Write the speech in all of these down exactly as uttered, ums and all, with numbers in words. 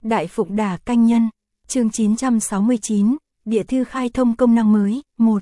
Đại Phụng Đà Canh Nhân, chương chín trăm sáu mươi chín, Địa thư khai thông công năng mới, một.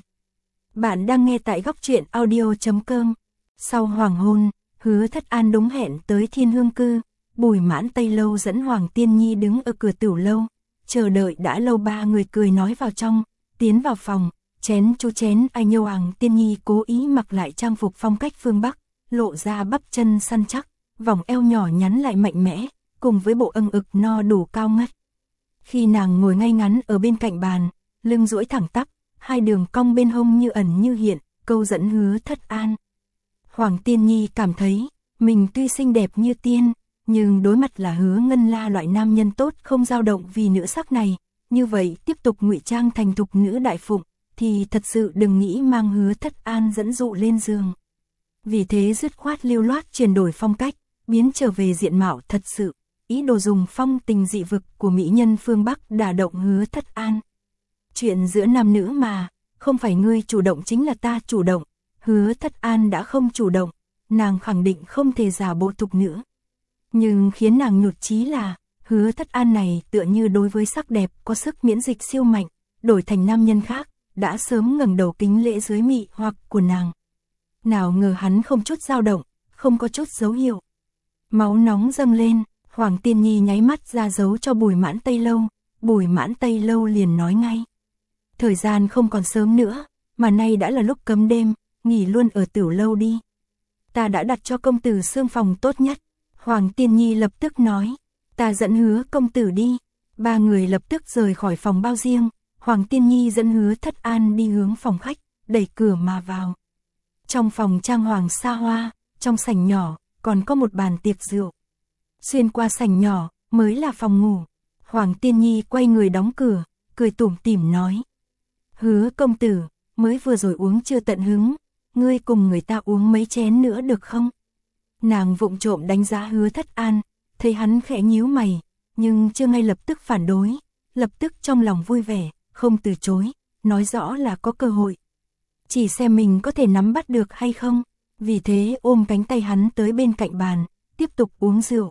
Bạn đang nghe tại góc truyện audio chấm com. Sau hoàng hôn, Hứa Thất An đúng hẹn tới Thiên Hương Cư, Bùi Mãn Tây Lâu dẫn Hoàng Tiên Nhi đứng ở cửa tiểu lâu, chờ đợi đã lâu. Ba người cười nói vào trong, tiến vào phòng, chén chú chén ai nhô. Hoàng Tiên Nhi cố ý mặc lại trang phục phong cách phương Bắc, lộ ra bắp chân săn chắc, vòng eo nhỏ nhắn lại mạnh mẽ, cùng với bộ âng ực no đủ cao ngất. Khi nàng ngồi ngay ngắn ở bên cạnh bàn, lưng duỗi thẳng tắp, hai đường cong bên hông như ẩn như hiện, câu dẫn Hứa Thất An. Hoàng Tiên Nhi cảm thấy, mình tuy xinh đẹp như tiên, nhưng đối mặt là Hứa Ngân La loại nam nhân tốt không dao động vì nữ sắc này, như vậy tiếp tục ngụy trang thành thục nữ đại phụng, thì thật sự đừng nghĩ mang Hứa Thất An dẫn dụ lên giường. Vì thế dứt khoát lưu loát chuyển đổi phong cách, biến trở về diện mạo thật sự, ý đồ dùng phong tình dị vực của mỹ nhân phương Bắc đả động Hứa Thất An. Chuyện giữa nam nữ mà, không phải ngươi chủ động chính là ta chủ động. Hứa Thất An đã không chủ động, nàng khẳng định không thể giả bộ thục nữa. Nhưng khiến nàng nhụt chí là, Hứa Thất An này tựa như đối với sắc đẹp có sức miễn dịch siêu mạnh, đổi thành nam nhân khác, đã sớm ngẩng đầu kính lễ dưới mị hoặc của nàng. Nào ngờ hắn không chút dao động, không có chút dấu hiệu. Máu nóng dâng lên, Hoàng Tiên Nhi nháy mắt ra dấu cho Bùi Mãn Tây Lâu, Bùi Mãn Tây Lâu liền nói ngay. Thời gian không còn sớm nữa, mà nay đã là lúc cấm đêm, nghỉ luôn ở tiểu lâu đi. Ta đã đặt cho công tử xương phòng tốt nhất. Hoàng Tiên Nhi lập tức nói, ta dẫn Hứa công tử đi. Ba người lập tức rời khỏi phòng bao riêng, Hoàng Tiên Nhi dẫn Hứa Thất An đi hướng phòng khách, đẩy cửa mà vào. Trong phòng trang hoàng xa hoa, trong sảnh nhỏ, còn có một bàn tiệc rượu. Xuyên qua sảnh nhỏ, mới là phòng ngủ. Hoàng Tiên Nhi quay người đóng cửa, cười tủm tỉm nói. Hứa công tử, mới vừa rồi uống chưa tận hứng, ngươi cùng người ta uống mấy chén nữa được không? Nàng vụng trộm đánh giá Hứa Thất An, thấy hắn khẽ nhíu mày, nhưng chưa ngay lập tức phản đối, lập tức trong lòng vui vẻ, không từ chối, nói rõ là có cơ hội. Chỉ xem mình có thể nắm bắt được hay không, vì thế ôm cánh tay hắn tới bên cạnh bàn, tiếp tục uống rượu.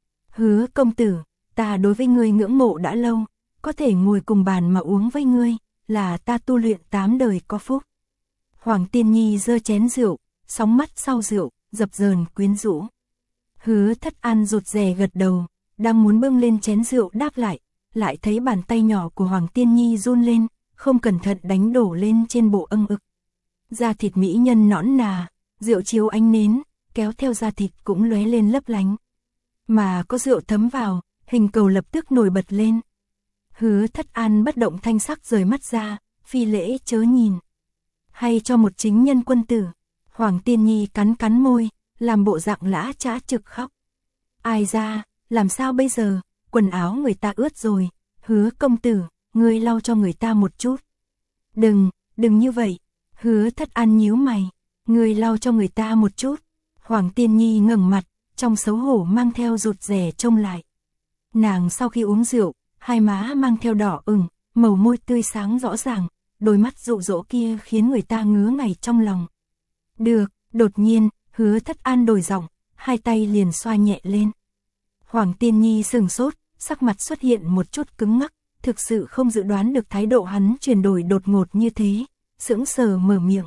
Hứa công tử, ta đối với ngươi ngưỡng mộ đã lâu, có thể ngồi cùng bàn mà uống với ngươi, là ta tu luyện tám đời có phúc. Hoàng Tiên Nhi giơ chén rượu, sóng mắt sau rượu, dập dờn quyến rũ. Hứa Thất An rụt rè gật đầu, đang muốn bưng lên chén rượu đáp lại, lại thấy bàn tay nhỏ của Hoàng Tiên Nhi run lên, không cẩn thận đánh đổ lên trên bộ âng ực. Da thịt mỹ nhân nõn nà, rượu chiếu ánh nến, kéo theo da thịt cũng lóe lên lấp lánh. Mà có rượu thấm vào, hình cầu lập tức nổi bật lên. Hứa Thất An bất động thanh sắc rời mắt ra, phi lễ chớ nhìn. Hay cho một chính nhân quân tử. Hoàng Tiên Nhi cắn cắn môi, làm bộ dạng lã chã trực khóc. Ai ra, làm sao bây giờ, quần áo người ta ướt rồi. Hứa công tử, ngươi lau cho người ta một chút. Đừng, đừng như vậy. Hứa Thất An nhíu mày, ngươi lau cho người ta một chút. Hoàng Tiên Nhi ngẩng mặt, trong xấu hổ mang theo rụt rè trông lại. Nàng sau khi uống rượu, hai má mang theo đỏ ửng, màu môi tươi sáng rõ ràng, đôi mắt dụ dỗ kia khiến người ta ngứa ngáy trong lòng. Được, đột nhiên, Hứa Thất An đổi giọng, hai tay liền xoa nhẹ lên. Hoàng Tiên Nhi sừng sốt, sắc mặt xuất hiện một chút cứng ngắc, thực sự không dự đoán được thái độ hắn chuyển đổi đột ngột như thế, sững sờ mở miệng.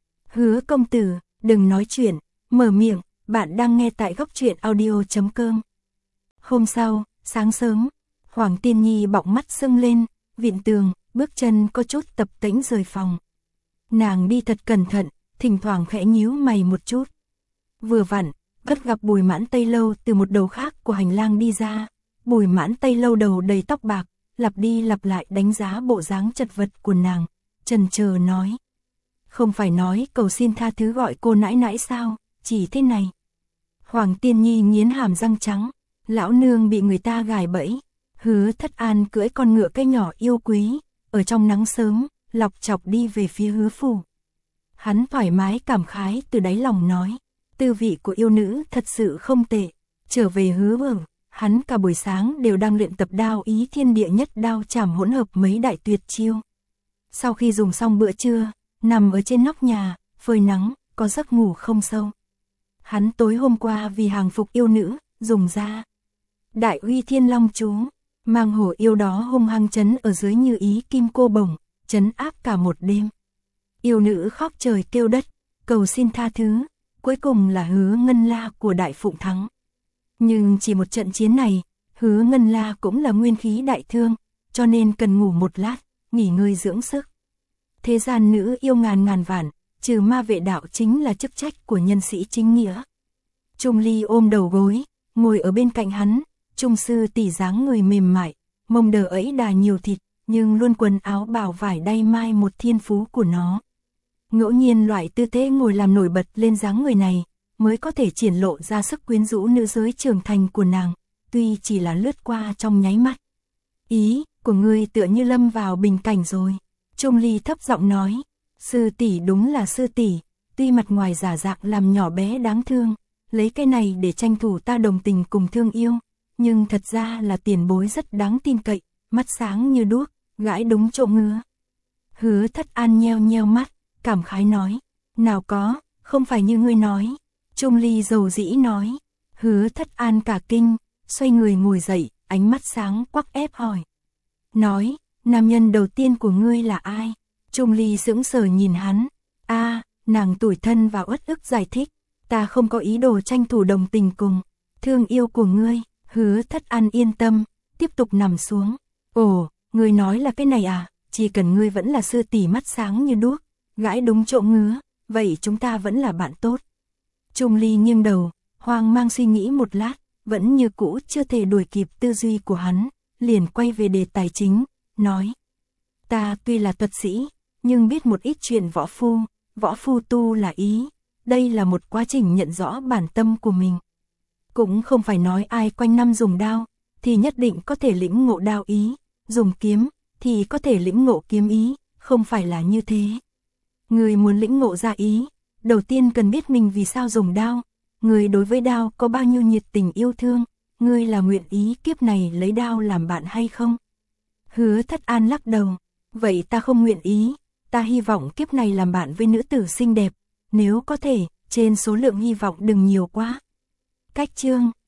Hứa công tử, đừng nói chuyện, mở miệng, bạn đang nghe tại góc truyện audio chấm com. Hôm sau, sáng sớm, Hoàng Tiên Nhi bọng mắt sưng lên, vịn tường, bước chân có chút tập tễnh rời phòng. Nàng đi thật cẩn thận, thỉnh thoảng khẽ nhíu mày một chút. Vừa vặn, bắt gặp Bùi Mãn Tây Lâu từ một đầu khác của hành lang đi ra. Bùi Mãn Tây Lâu đầu đầy tóc bạc, lặp đi lặp lại đánh giá bộ dáng chật vật của nàng, chần chờ nói. Không phải nói cầu xin tha thứ gọi cô nãi nãi sao, chỉ thế này. Hoàng Tiên Nhi nghiến hàm răng trắng, lão nương bị người ta gài bẫy. Hứa Thất An cưỡi con ngựa cây nhỏ yêu quý, ở trong nắng sớm, lọc chọc đi về phía Hứa phủ. Hắn thoải mái cảm khái từ đáy lòng nói, tư vị của yêu nữ thật sự không tệ. Trở về Hứa Vương, hắn cả buổi sáng đều đang luyện tập đao ý thiên địa nhất đao chảm hỗn hợp mấy đại tuyệt chiêu. Sau khi dùng xong bữa trưa, nằm ở trên nóc nhà, phơi nắng, có giấc ngủ không sâu. Hắn tối hôm qua vì hàng phục yêu nữ, dùng ra Đại Uy Thiên Long chú, Mang hổ yêu đó hung hăng chấn ở dưới như ý kim cô bổng, chấn áp cả một đêm. Yêu nữ khóc trời kêu đất, cầu xin tha thứ, cuối cùng là Hứa Ngân La của Đại Phụng thắng. Nhưng chỉ một trận chiến này, Hứa Ngân La cũng là nguyên khí đại thương, cho nên cần ngủ một lát, nghỉ ngơi dưỡng sức. Thế gian nữ yêu ngàn ngàn vạn, trừ ma vệ đạo chính là chức trách của nhân sĩ chính nghĩa. Trung Ly ôm đầu gối, ngồi ở bên cạnh hắn, Trung sư tỷ dáng người mềm mại, mông đờ ấy đà nhiều thịt, nhưng luôn quần áo bào vải đay mai một thiên phú của nó. Ngẫu nhiên loại tư thế ngồi làm nổi bật lên dáng người này, mới có thể triển lộ ra sức quyến rũ nữ giới trưởng thành của nàng, tuy chỉ là lướt qua trong nháy mắt. Ý của ngươi tựa như lâm vào bình cảnh rồi. Trung Ly thấp giọng nói, sư tỷ đúng là sư tỷ, tuy mặt ngoài giả dạng làm nhỏ bé đáng thương, lấy cái này để tranh thủ ta đồng tình cùng thương yêu, nhưng thật ra là tiền bối rất đáng tin cậy, mắt sáng như đuốc, gãi đúng chỗ ngứa. Hứa Thất An nheo nheo mắt, cảm khái nói, nào có, không phải như ngươi nói. Trung Ly dầu dĩ nói, Hứa Thất An cả kinh, xoay người ngồi dậy, ánh mắt sáng quắc ép hỏi. Nói, nam nhân đầu tiên của ngươi là ai? Trung Ly sững sờ nhìn hắn, a, nàng tủi thân và uất ức giải thích, ta không có ý đồ tranh thủ đồng tình cùng thương yêu của ngươi. Hứa Thất An yên tâm, tiếp tục nằm xuống. Ồ, ngươi nói là cái này à, chỉ cần ngươi vẫn là sư tỷ mắt sáng như đuốc, gãi đúng chỗ ngứa, vậy chúng ta vẫn là bạn tốt. Trung Ly nghiêng đầu, hoang mang suy nghĩ một lát, vẫn như cũ chưa thể đuổi kịp tư duy của hắn, liền quay về đề tài chính, nói. Ta tuy là thuật sĩ, nhưng biết một ít chuyện võ phu, võ phu tu là ý, đây là một quá trình nhận rõ bản tâm của mình. Cũng không phải nói ai quanh năm dùng đao, thì nhất định có thể lĩnh ngộ đao ý, dùng kiếm, thì có thể lĩnh ngộ kiếm ý, không phải là như thế. Người muốn lĩnh ngộ ra ý, đầu tiên cần biết mình vì sao dùng đao, người đối với đao có bao nhiêu nhiệt tình yêu thương, người là nguyện ý kiếp này lấy đao làm bạn hay không? Hứa Thất An lắc đầu, vậy ta không nguyện ý, ta hy vọng kiếp này làm bạn với nữ tử xinh đẹp, nếu có thể, trên số lượng hy vọng đừng nhiều quá. Cách chương